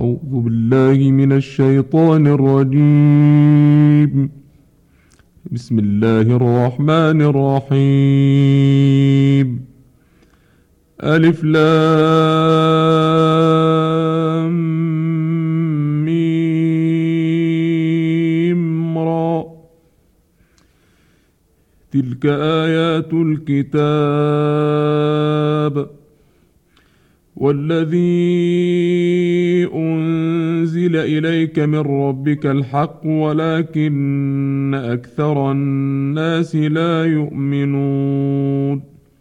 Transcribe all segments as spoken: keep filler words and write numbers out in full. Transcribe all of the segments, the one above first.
أعوذ بالله من الشيطان الرجيم. بسم الله الرحمن الرحيم. ألف لام ميم را. تلك آيات الكتاب والذي أنزل إليك من ربك الحق ولكن أكثر الناس لا يؤمنون.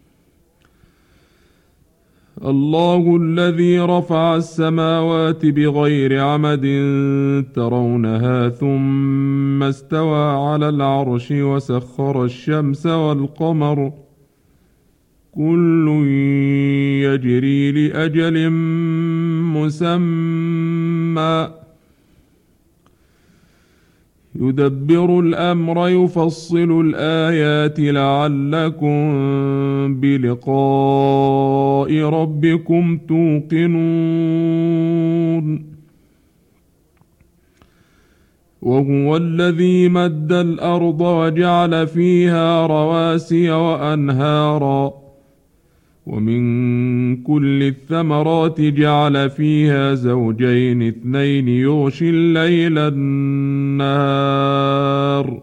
الله الذي رفع السماوات بغير عمد ترونها ثم استوى على العرش وسخر الشمس والقمر كل يجري لأجل مسمى يدبر الأمر يفصل الآيات لعلكم بلقاء ربكم توقنون. وهو الذي مد الأرض وجعل فيها رواسي وأنهارا ومن كل الثمرات جعل فيها زوجين اثنين يغشي الليل النهار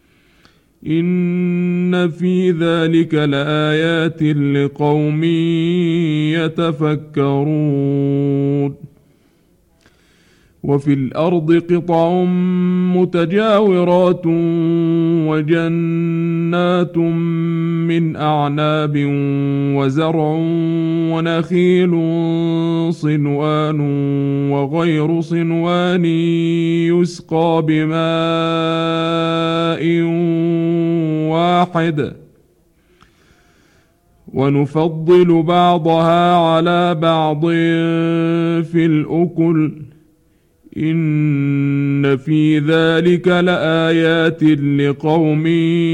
إن في ذلك لآيات لقوم يتفكرون. وفي الأرض قطع متجاورات وجنات من أعناب وزرع ونخيل صنوان وغير صنوان يسقى بماء واحد ونفضل بعضها على بعض في الأكل إن في ذلك لآيات لقوم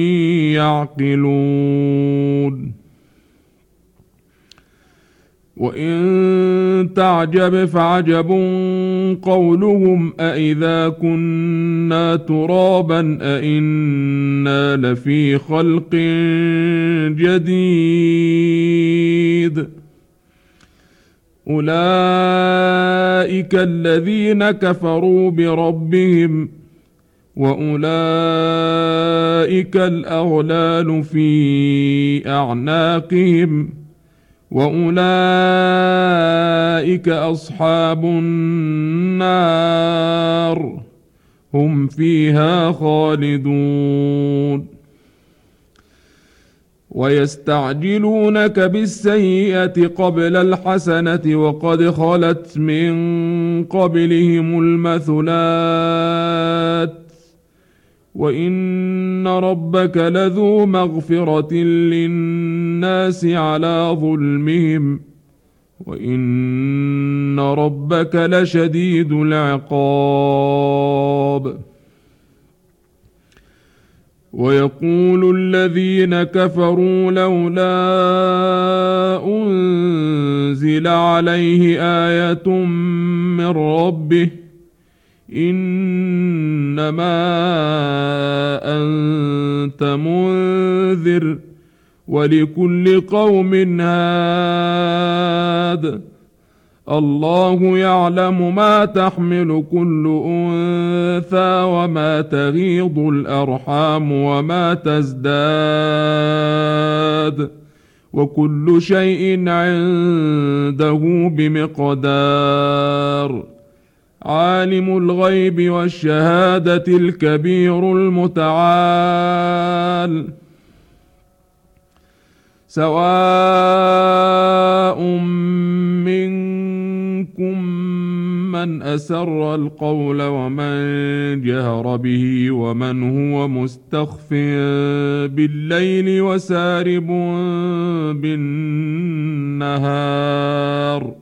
يعقلون. وإن تعجب فعجب قولهم أإذا كنا ترابا أإنا لفي خلق جديد أولئك الذين كفروا بربهم وأولئك الأغلال في أعناقهم وأولئك أصحاب النار هم فيها خالدون. ويستعجلونك بالسيئة قبل الحسنة وقد خلت من قبلهم المثلات وإن ربك لذو مغفرة للناس على ظلمهم وإن ربك لشديد العقاب. ويقول الذين كفروا لولا أنزل عليه آية من ربه إنما أنت منذر ولكل قوم هاد الله يعلم ما تحمل كل أنثى وما تغيض الأرحام وما تزداد وكل شيء عنده بمقدار. عالم الغيب والشهادة الكبير المتعال سواء منكم من أسر القول ومن جهر به ومن هو مستخف بالليل وسارب بالنهار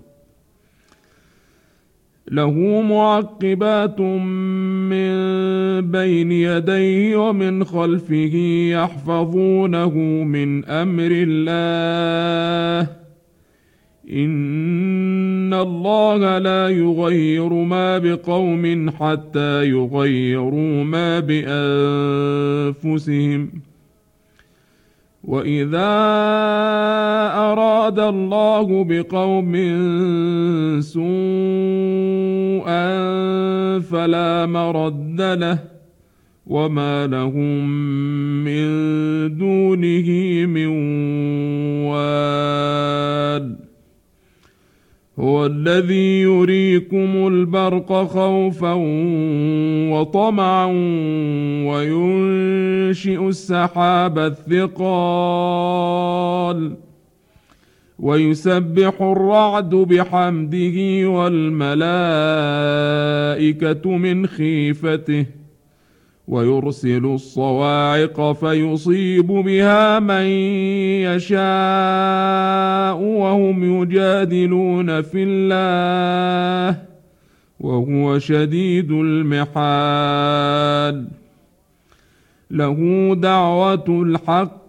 له معقبات من بين يديه ومن خلفه يحفظونه من أمر الله إن إن الله لا يغير ما بقوم حتى يغيروا ما بأنفسهم وإذا أراد الله بقوم سوءا فلا مرد له وما لهم من دونه من وال هو الذي يريكم البرق خوفا وطمعا وينشئ السحاب الثقال ويسبح الرعد بحمده والملائكة من خيفته ويرسل الصواعق فيصيب بها من يشاء وهم يجادلون في الله وهو شديد المحال له دعوة الحق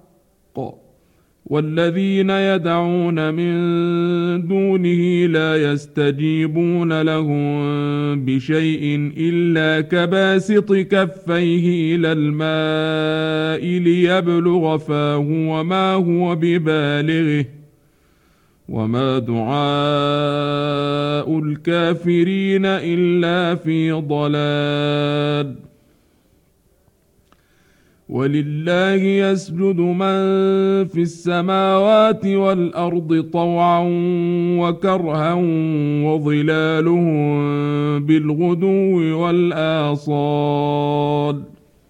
والذين يدعون من دونه لا يستجيبون لهم بشيء إلا كباسط كفيه إلى الماء ليبلغ فاه وما هو ببالغه وما دعاء الكافرين إلا في ضلال ولله يسجد من في السماوات والأرض طوعا وكرها وظلالهم بالغدو والآصال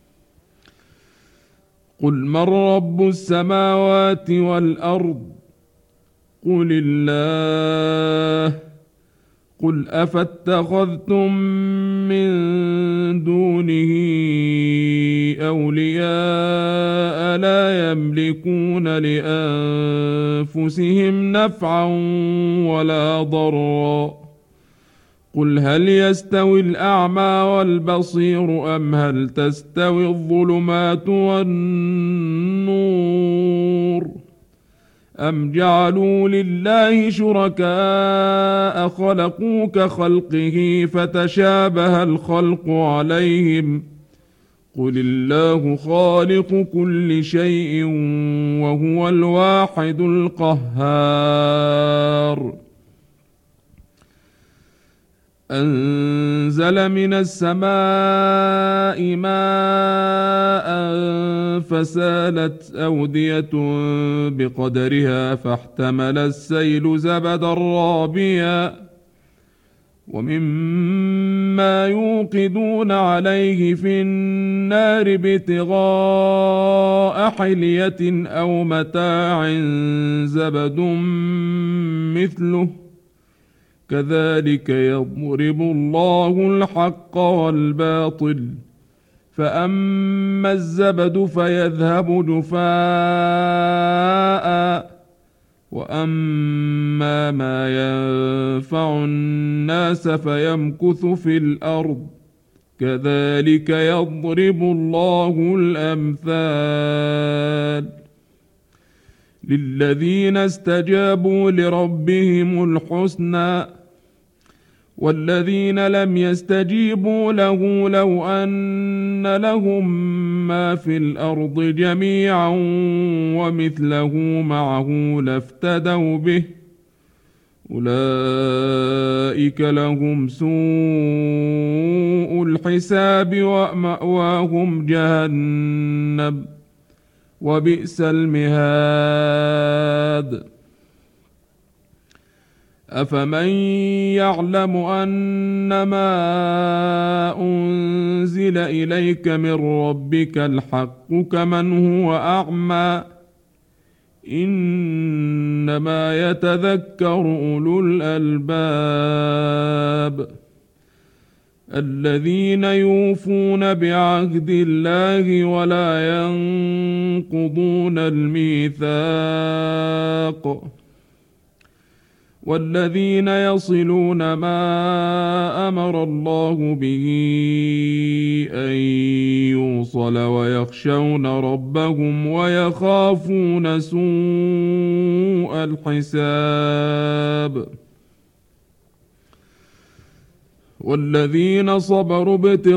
قل من رب السماوات والأرض قل الله قل أفاتخذتم من دونه أولياء لا يملكون لأنفسهم نفعا ولا ضرا قل هل يستوي الأعمى والبصير أم هل تستوي الظلمات والنور أم جعلوا لله شركاء خلقوا كخلقه فتشابه الخلق عليهم قل الله خالق كل شيء وهو الواحد القهار أنزل من السماء ماء فسالت أودية بقدرها فاحتمل السيل زبدا رابيا ومما يوقدون عليه في النار ابتغاء حلية أو متاع زبد مثله كذلك يضرب الله الحق والباطل فأما الزبد فيذهب جفاء وأما ما ينفع الناس فيمكث في الأرض كذلك يضرب الله الأمثال للذين استجابوا لربهم الحسنى والذين لم يستجيبوا له لو أن لهم ما في الأرض جميعا ومثله معه لافتدوا به أولئك لهم سوء الحساب ومأواهم جهنم وبئس المهاد أفمن يعلم أنما أنزل إليك من ربك الحق كمن هو أعمى إنما يتذكر أولو الألباب الذين يوفون بعهد الله ولا ينقضون الميثاق والذين يصلون ما أمر الله به أن يوصل ويخشون ربهم ويخافون سوء الحساب والذين صبروا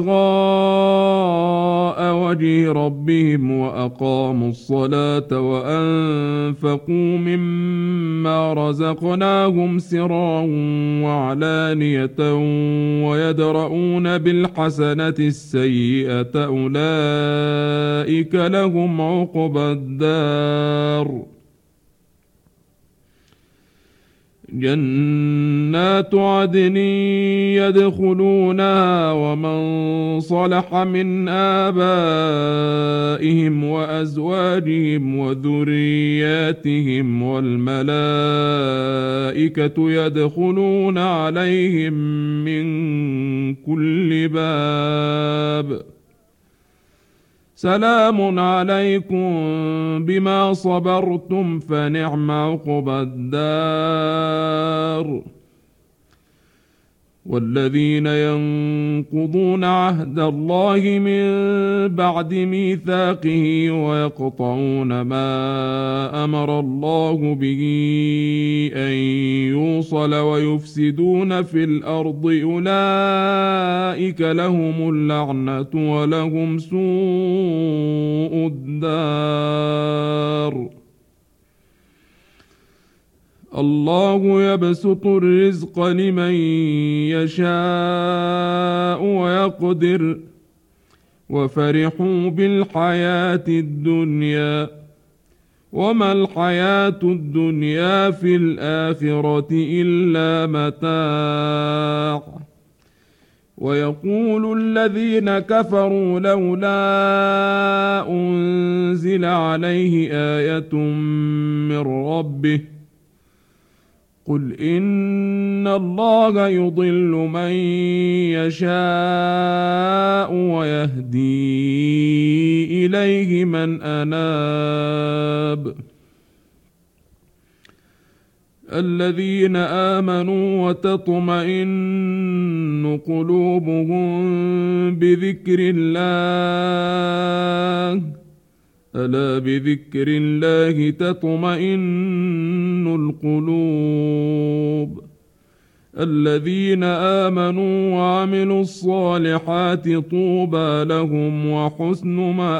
ابتغاء وجه ربهم وأقاموا الصلاة وأنفقوا مما رزقناهم سرا وعلانية ويدرؤون بالحسنة السيئة أولئك لهم عقبى الدار جنات عدن يدخلونها ومن صلح من آبائهم وأزواجهم وذرياتهم والملائكة يدخلون عليهم من كل باب سلام عليكم بما صبرتم فنعم عقبى الدار والذين ينقضون عهد الله من بعد ميثاقه ويقطعون ما أمر الله به أن يوصل ويفسدون في الأرض أولئك لهم اللعنة ولهم سوء الدار الله يبسط الرزق لمن يشاء ويقدر وفرحوا بالحياة الدنيا وما الحياة الدنيا في الآخرة إلا متاع ويقول الذين كفروا لولا أنزل عليه آية من ربه قل إن الله يضل من يشاء ويهدي إليه من أناب الذين آمنوا وتطمئن قلوبهم بذكر الله ألا بذكر الله تطمئن القلوب الذين آمنوا وعملوا الصالحات طوبى لهم وحسن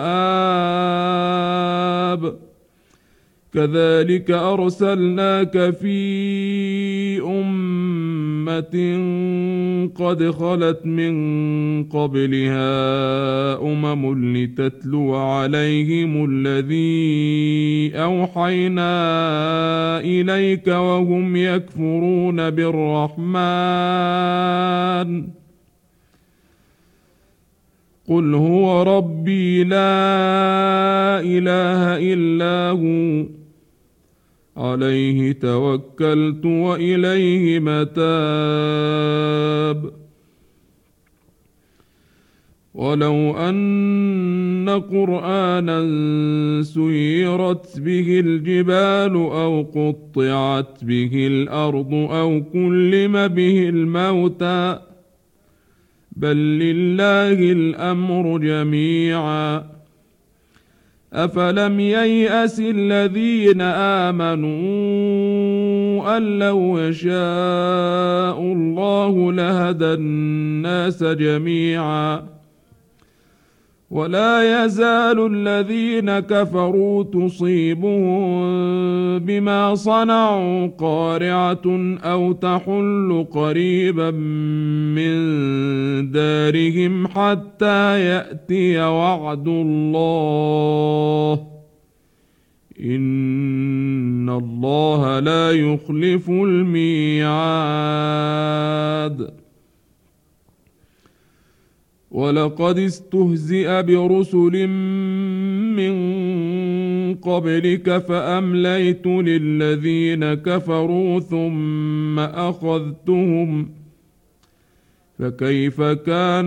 مآب كذلك أرسلناك في أمة قد خلت من قبلها أمم لتتلو عليهم الذي أوحينا إليك وهم يكفرون بالرحمن قل هو ربي لا إله إلا هو عليه توكلت وإليه متاب ولو أن قرآنا سيرت به الجبال أو قطعت به الأرض أو كلم به الموتى بل لله الأمر جميعا أفلم ييأس الذين آمنوا أن لو يشاء الله لهدى الناس جميعا ولا يزال الذين كفروا تصيبهم بما صنعوا قارعة أو تحل قريبا من دارهم حتى يأتي وعد الله إن الله لا يخلف الميعاد ولقد استهزئ برسل من قبلك فأمليت للذين كفروا ثم أخذتهم فكيف كان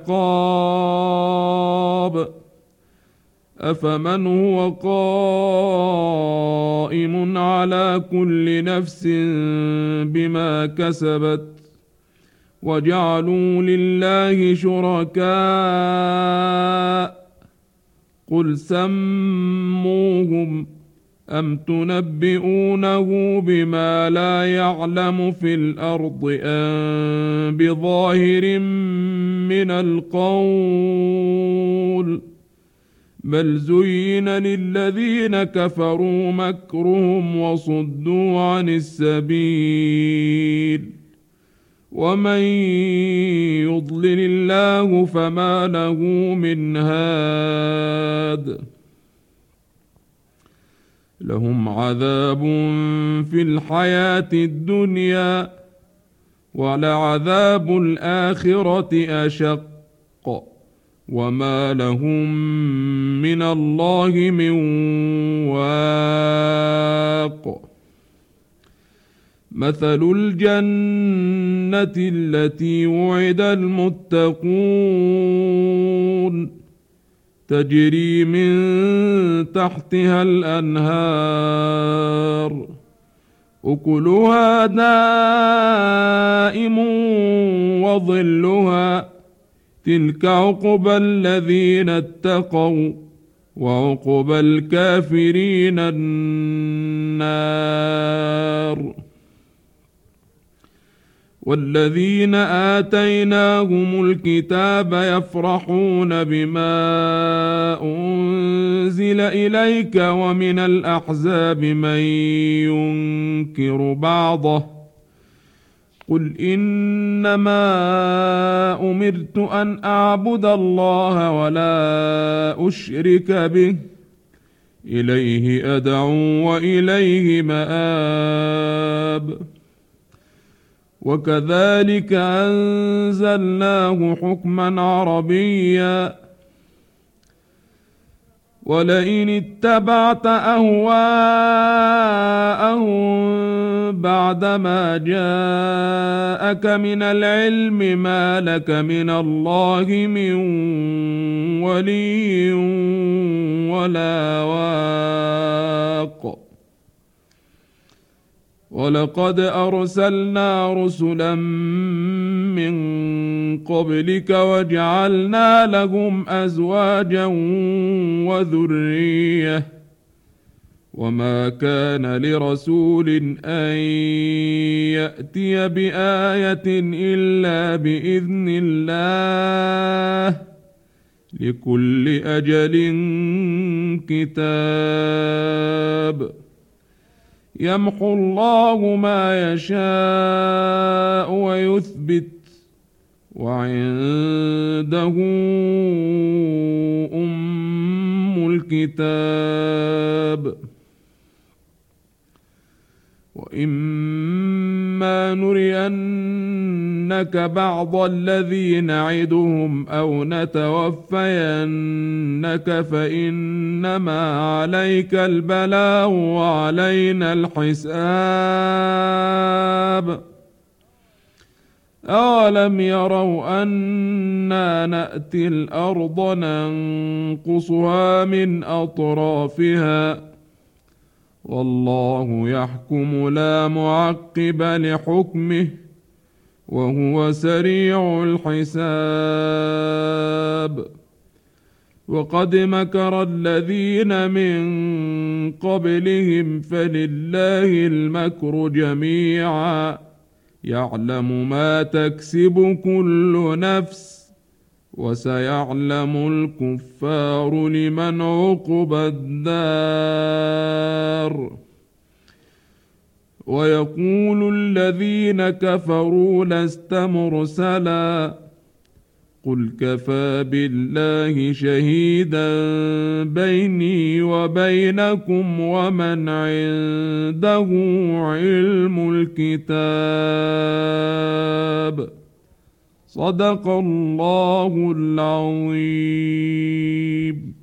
عقاب أفمن هو قائم على كل نفس بما كسبت وجعلوا لله شركاء قل سموهم أم تنبئونه بما لا يعلم في الأرض أم بظاهر من القول بل زين للذين كفروا مكرهم وصدوا عن السبيل ومن يضلل الله فما له من هاد لهم عذاب في الحياة الدنيا ولعذاب الآخرة أشق وما لهم من الله من واق مثل الجنة التي وعد المتقون تجري من تحتها الأنهار أكلها دائم وظلها تلك عقبى الذين اتقوا وعقبى الكافرين النار والذين آتيناهم الكتاب يفرحون بما أنزل إليك ومن الأحزاب من ينكر بعضه قل إنما أمرت أن أعبد الله ولا أشرك به إليه أدعو وإليه مآب وكذلك أنزلناه حكما عربيا ولئن اتبعت أهواءهم بعدما جاءك من العلم ما لك من الله من ولي ولا واق ولقد أرسلنا رسلا من قبلك وجعلنا لهم أزواجا وذرية وما كان لرسول أن يأتي بآية إلا بإذن الله لكل أجل كتاب يمحو الله ما يشاء ويثبت وعنده أم الكتاب وإما نرينك بعض الذي نعدهم أو نتوفينك فإنما عليك البلاغ وعلينا الحساب أولم يروا أنا نأتي الأرض ننقصها من أطرافها والله يحكم لا معقب لحكمه وهو سريع الحساب وقد مكر الذين من قبلهم فلله المكر جميعا يعلم ما تكسب كل نفس وسيعلم الكفار لمن عقبى الدار ويقول الذين كفروا لست مرسلا قل كفى بالله شهيدا بيني وبينكم ومن عنده علم الكتاب صدق الله العظيم.